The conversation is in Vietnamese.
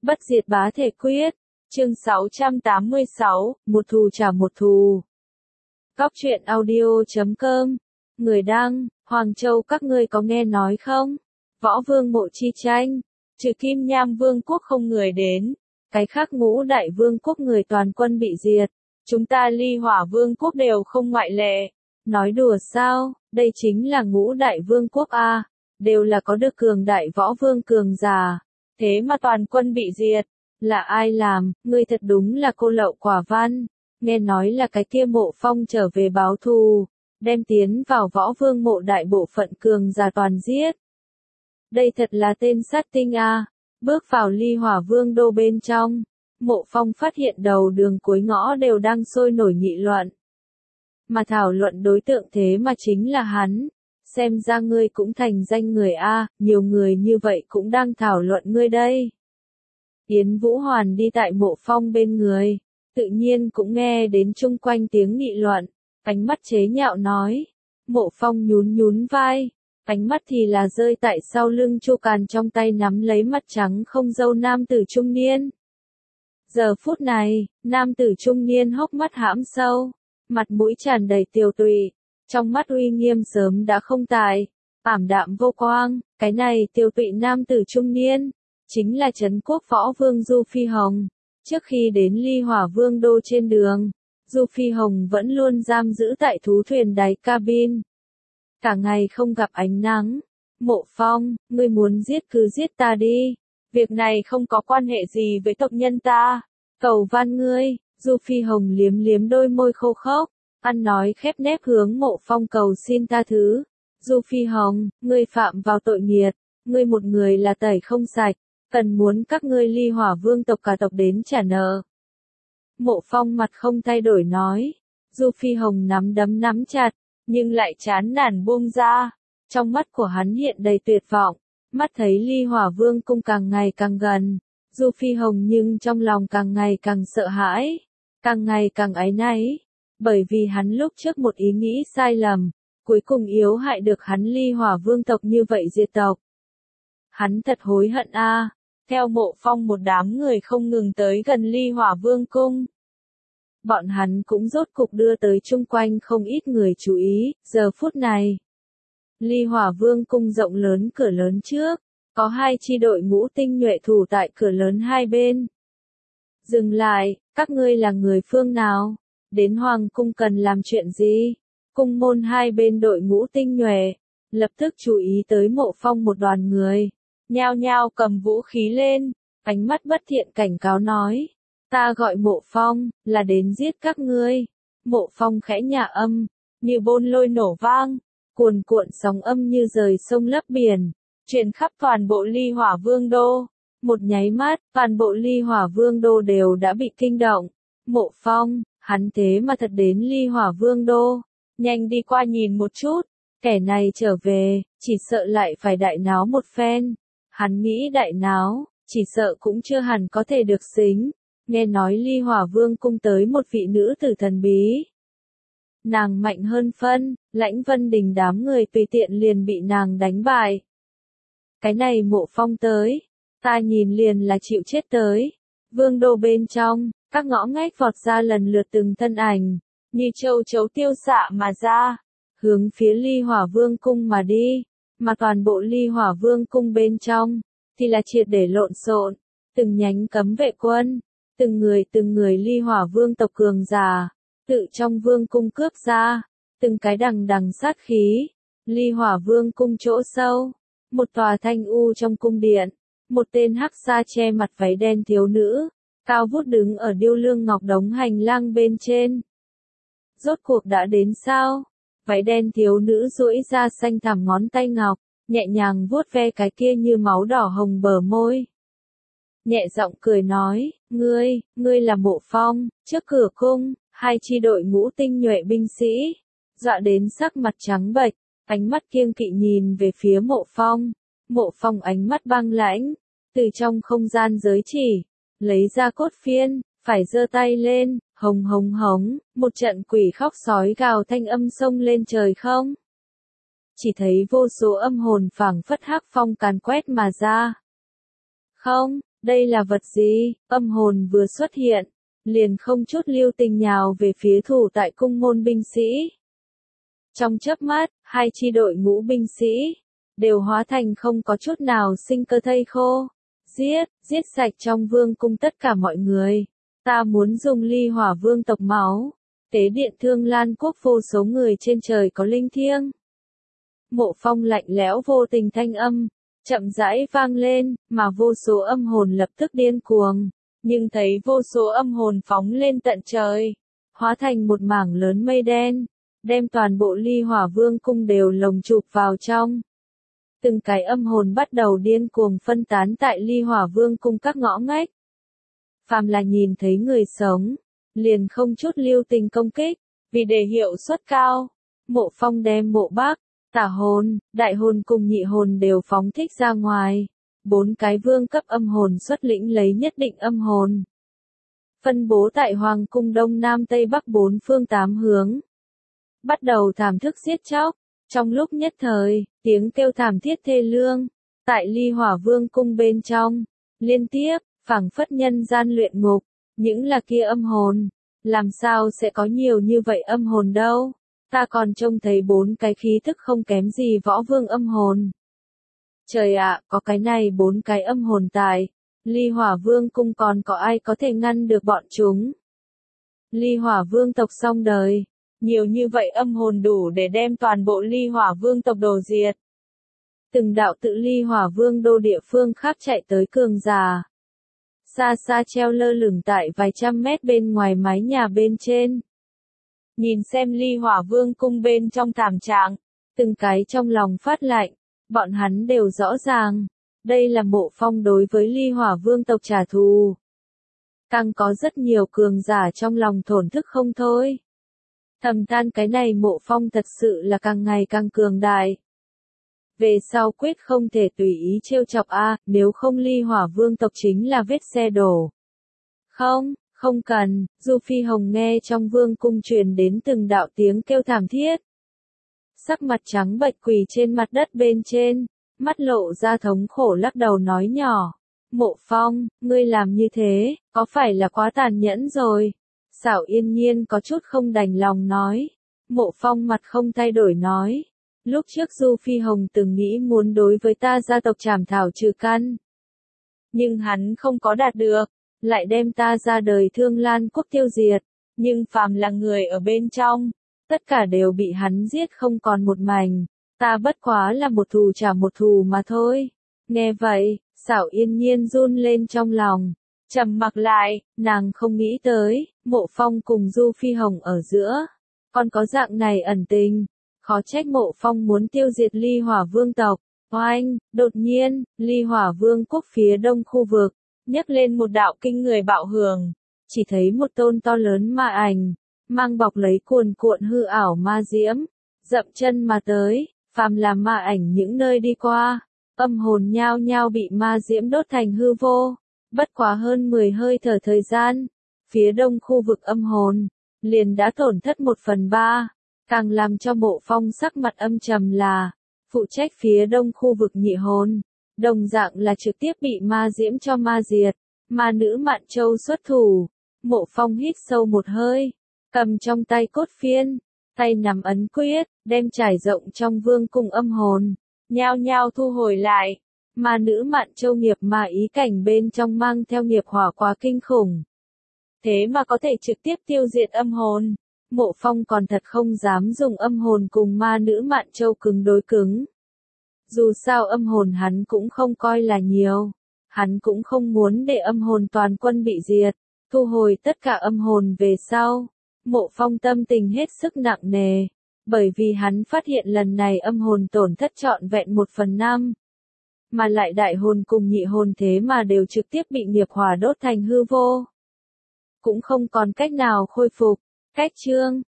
Bất diệt bá thể quyết. Chương 686, một thù trả một thù. Góc truyện audio.com. Người đăng, Hoàng Châu các ngươi có nghe nói không? Võ Vương mộ chi tranh. Trừ Kim Nham Vương quốc không người đến. Cái khác ngũ đại vương quốc người toàn quân bị diệt. Chúng ta Ly Hỏa Vương quốc đều không ngoại lệ. Nói đùa sao, đây chính là ngũ đại vương quốc A. Đều là có được cường đại võ vương cường giả. Thế mà toàn quân bị diệt. Là ai làm, ngươi thật đúng là cô lậu quả văn. Nghe nói là cái kia Mộ Phong trở về báo thù. Đem tiến vào võ vương mộ đại bộ phận cường giả toàn giết. Đây thật là tên sát tinh A. Bước vào Ly Hỏa Vương đô bên trong. Mộ Phong phát hiện đầu đường cuối ngõ đều đang sôi nổi nghị luận. Mà thảo luận đối tượng thế mà chính là hắn. Xem ra ngươi cũng thành danh người A, nhiều người như vậy cũng đang thảo luận ngươi đây. Yến Vũ Hoàn đi tại Mộ Phong bên người, tự nhiên cũng nghe đến chung quanh tiếng nghị luận, ánh mắt chế nhạo nói. Mộ Phong nhún nhún vai, ánh mắt thì là rơi tại sau lưng Chu Càn trong tay nắm lấy mắt trắng không râu nam tử trung niên. Giờ phút này, nam tử trung niên hốc mắt hãm sâu, mặt mũi tràn đầy tiều tụy, trong mắt uy nghiêm sớm đã không tại, ảm đạm vô quang. Cái này tiều tụy nam tử trung niên, chính là Trấn Quốc Võ Vương Du Phi Hồng. Trước khi đến Ly Hỏa Vương đô trên đường, Du Phi Hồng vẫn luôn giam giữ tại thú thuyền đáy cabin. Cả ngày không gặp ánh nắng. Mộ Phong, ngươi muốn giết cứ giết ta đi. Việc này không có quan hệ gì với tộc nhân ta. Cầu van ngươi. Du Phi Hồng liếm liếm đôi môi khô khốc, ăn nói khép nép hướng Mộ Phong cầu xin tha thứ. Du Phi Hồng, ngươi phạm vào tội nghiệt. Ngươi một người là tẩy không sạch. Cần muốn các ngươi Ly Hỏa Vương tộc cả tộc đến trả nợ. Mộ Phong mặt không thay đổi nói. Du Phi Hồng nắm đấm nắm chặt, nhưng lại chán nản buông ra. Trong mắt của hắn hiện đầy tuyệt vọng, mắt thấy Ly Hỏa Vương cung càng ngày càng gần. Du Phi Hồng nhưng trong lòng càng ngày càng sợ hãi, càng ngày càng áy náy, bởi vì hắn lúc trước một ý nghĩ sai lầm, cuối cùng yếu hại được hắn Ly Hỏa Vương tộc như vậy diệt tộc. Hắn thật hối hận a. Theo Mộ Phong một đám người không ngừng tới gần Ly Hỏa Vương cung. Bọn hắn cũng rốt cục đưa tới chung quanh không ít người chú ý. Giờ phút này, Ly Hỏa Vương cung rộng lớn cửa lớn trước, có hai chi đội ngũ tinh nhuệ thủ tại cửa lớn hai bên. Dừng lại, các ngươi là người phương nào? Đến Hoàng cung cần làm chuyện gì? Cung môn hai bên đội ngũ tinh nhuệ, lập tức chú ý tới Mộ Phong một đoàn người. Nhao nhao cầm vũ khí lên, ánh mắt bất thiện cảnh cáo nói. Ta gọi Mộ Phong, là đến giết các ngươi. Mộ Phong khẽ nhả âm, như bôn lôi nổ vang, cuồn cuộn sóng âm như rời sông lấp biển, truyền khắp toàn bộ Ly Hỏa Vương đô. Một nháy mắt, toàn bộ Ly Hỏa Vương đô đều đã bị kinh động. Mộ Phong, hắn thế mà thật đến Ly Hỏa Vương đô. Nhanh đi qua nhìn một chút, kẻ này trở về, chỉ sợ lại phải đại náo một phen. Hắn nghĩ đại náo, chỉ sợ cũng chưa hẳn có thể được xính. Nghe nói Ly Hỏa Vương cung tới một vị nữ tử thần bí. Nàng mạnh hơn phân, Lãnh Vân Đình đám người tùy tiện liền bị nàng đánh bại. Cái này Mộ Phong tới, ta nhìn liền là chịu chết tới. Vương đô bên trong, các ngõ ngách vọt ra lần lượt từng thân ảnh, như châu chấu tiêu xạ mà ra, hướng phía Ly Hỏa Vương cung mà đi. Mà toàn bộ Ly Hỏa Vương cung bên trong, thì là triệt để lộn xộn, từng nhánh cấm vệ quân, từng người Ly Hỏa Vương tộc cường giả, tự trong vương cung cướp ra, từng cái đằng đằng sát khí. Ly Hỏa Vương cung chỗ sâu, một tòa thanh u trong cung điện, một tên hắc sa che mặt váy đen thiếu nữ, cao vút đứng ở điêu lương ngọc đống hành lang bên trên. Rốt cuộc đã đến sao? Váy đen thiếu nữ duỗi ra xanh thẳm ngón tay ngọc, nhẹ nhàng vuốt ve cái kia như máu đỏ hồng bờ môi. Nhẹ giọng cười nói, ngươi là Mộ Phong. Trước cửa cung, hai chi đội ngũ tinh nhuệ binh sĩ, dọa đến sắc mặt trắng bệch, ánh mắt kiêng kỵ nhìn về phía Mộ Phong. Mộ Phong ánh mắt băng lãnh, từ trong không gian giới chỉ, lấy ra cốt phiên, phải giơ tay lên, hồng hồng hống, một trận quỷ khóc sói gào thanh âm xông lên trời không. Chỉ thấy vô số âm hồn phảng phất hắc phong càn quét mà ra. Không, Đây là vật gì? Âm hồn vừa xuất hiện, liền không chút lưu tình nhào về phía thủ tại cung môn binh sĩ. Trong chớp mắt, hai chi đội ngũ binh sĩ đều hóa thành không có chút nào sinh cơ thây khô. Giết sạch trong vương cung tất cả mọi người. Ta muốn dùng ly hỏa vương tộc máu, tế điện Thương Lan quốc vô số người trên trời có linh thiêng. Mộ Phong lạnh lẽo vô tình thanh âm, chậm rãi vang lên, mà vô số âm hồn lập tức điên cuồng, nhưng thấy vô số âm hồn phóng lên tận trời, hóa thành một mảng lớn mây đen, đem toàn bộ ly hỏa vương cung đều lồng chụp vào trong. Từng cái âm hồn bắt đầu điên cuồng phân tán tại ly hỏa vương cung các ngõ ngách. Phàm là nhìn thấy người sống, liền không chút lưu tình công kích, vì để hiệu suất cao. Mộ Phong đem mộ bác, tả hồn, đại hồn cùng nhị hồn đều phóng thích ra ngoài. 4 cái vương cấp âm hồn xuất lĩnh lấy nhất định âm hồn. Phân bố tại Hoàng cung Đông Nam Tây Bắc 4 phương 8 hướng. Bắt đầu thảm thức giết chóc. Trong lúc nhất thời, tiếng kêu thảm thiết thê lương, tại ly hỏa vương cung bên trong, liên tiếp, phảng phất nhân gian luyện ngục, những là kia âm hồn. Làm sao sẽ có nhiều như vậy âm hồn đâu? Ta còn trông thấy 4 cái khí thức không kém gì võ vương âm hồn. Trời ạ, có cái này 4 cái âm hồn tại ly hỏa vương cung còn có ai có thể ngăn được bọn chúng? Ly hỏa vương tộc xong đời. Nhiều như vậy âm hồn đủ để đem toàn bộ ly hỏa vương tộc đồ diệt. Từng đạo tự ly hỏa vương đô địa phương khác chạy tới cường giả. Xa xa treo lơ lửng tại vài trăm mét bên ngoài mái nhà bên trên. Nhìn xem ly hỏa vương cung bên trong thảm trạng, từng cái trong lòng phát lạnh, bọn hắn đều rõ ràng. Đây là Mộ Phong đối với ly hỏa vương tộc trả thù. Càng có rất nhiều cường giả trong lòng thổn thức không thôi. Thầm than cái này Mộ Phong thật sự là càng ngày càng cường đại. Về sau quyết không thể tùy ý trêu chọc nếu không ly hỏa vương tộc chính là vết xe đổ. Không cần, Du Phi Hồng nghe trong vương cung truyền đến từng đạo tiếng kêu thảm thiết. Sắc mặt trắng bệch quỳ trên mặt đất bên trên, mắt lộ ra thống khổ lắc đầu nói nhỏ. Mộ Phong, ngươi làm như thế, có phải là quá tàn nhẫn rồi? Xảo Yên Nhiên có chút không đành lòng nói. Mộ Phong mặt không thay đổi nói. Lúc trước Du Phi Hồng từng nghĩ muốn đối với ta gia tộc trảm thảo trừ căn. Nhưng hắn không có đạt được, lại đem ta ra đời Thương Lan quốc tiêu diệt. Nhưng phàm là người ở bên trong, tất cả đều bị hắn giết không còn một mảnh. Ta bất quá là một thù trả một thù mà thôi. Nghe vậy, Xảo Yên Nhiên run lên trong lòng. Trầm mặc lại, nàng không nghĩ tới, Mộ Phong cùng Du Phi Hồng ở giữa. Còn có dạng này ẩn tình. Khó trách Mộ Phong muốn tiêu diệt ly hỏa vương tộc. Oanh, đột nhiên, ly hỏa vương quốc phía đông khu vực, nhấc lên một đạo kinh người bạo hưởng. Chỉ thấy một tôn to lớn ma ảnh, mang bọc lấy cuồn cuộn hư ảo ma diễm, dậm chân mà tới, phàm là ma ảnh những nơi đi qua, âm hồn nhao nhao bị ma diễm đốt thành hư vô. Bất quá hơn 10 hơi thở thời gian, phía đông khu vực âm hồn, liền đã tổn thất 1/3, càng làm cho Mộ Phong sắc mặt âm trầm là, phụ trách phía đông khu vực nhị hồn, đồng dạng là trực tiếp bị ma diễm cho ma diệt, ma nữ Mạn Châu xuất thủ. Mộ Phong hít sâu một hơi, cầm trong tay cốt phiên, tay nắm ấn quyết, đem trải rộng trong vương cung âm hồn, nhao nhao thu hồi lại. Ma nữ Mạn Châu nghiệp ma ý cảnh bên trong mang theo nghiệp hỏa quá kinh khủng. Thế mà có thể trực tiếp tiêu diệt âm hồn. Mộ Phong còn thật không dám dùng âm hồn cùng ma nữ Mạn Châu cứng đối cứng. Dù sao âm hồn hắn cũng không coi là nhiều. Hắn cũng không muốn để âm hồn toàn quân bị diệt. Thu hồi tất cả âm hồn về sau. Mộ Phong tâm tình hết sức nặng nề. Bởi vì hắn phát hiện lần này âm hồn tổn thất trọn vẹn 1/5. Mà lại đại hồn cùng nhị hồn thế mà đều trực tiếp bị nghiệp hỏa đốt thành hư vô. Cũng không còn cách nào khôi phục. Cách chương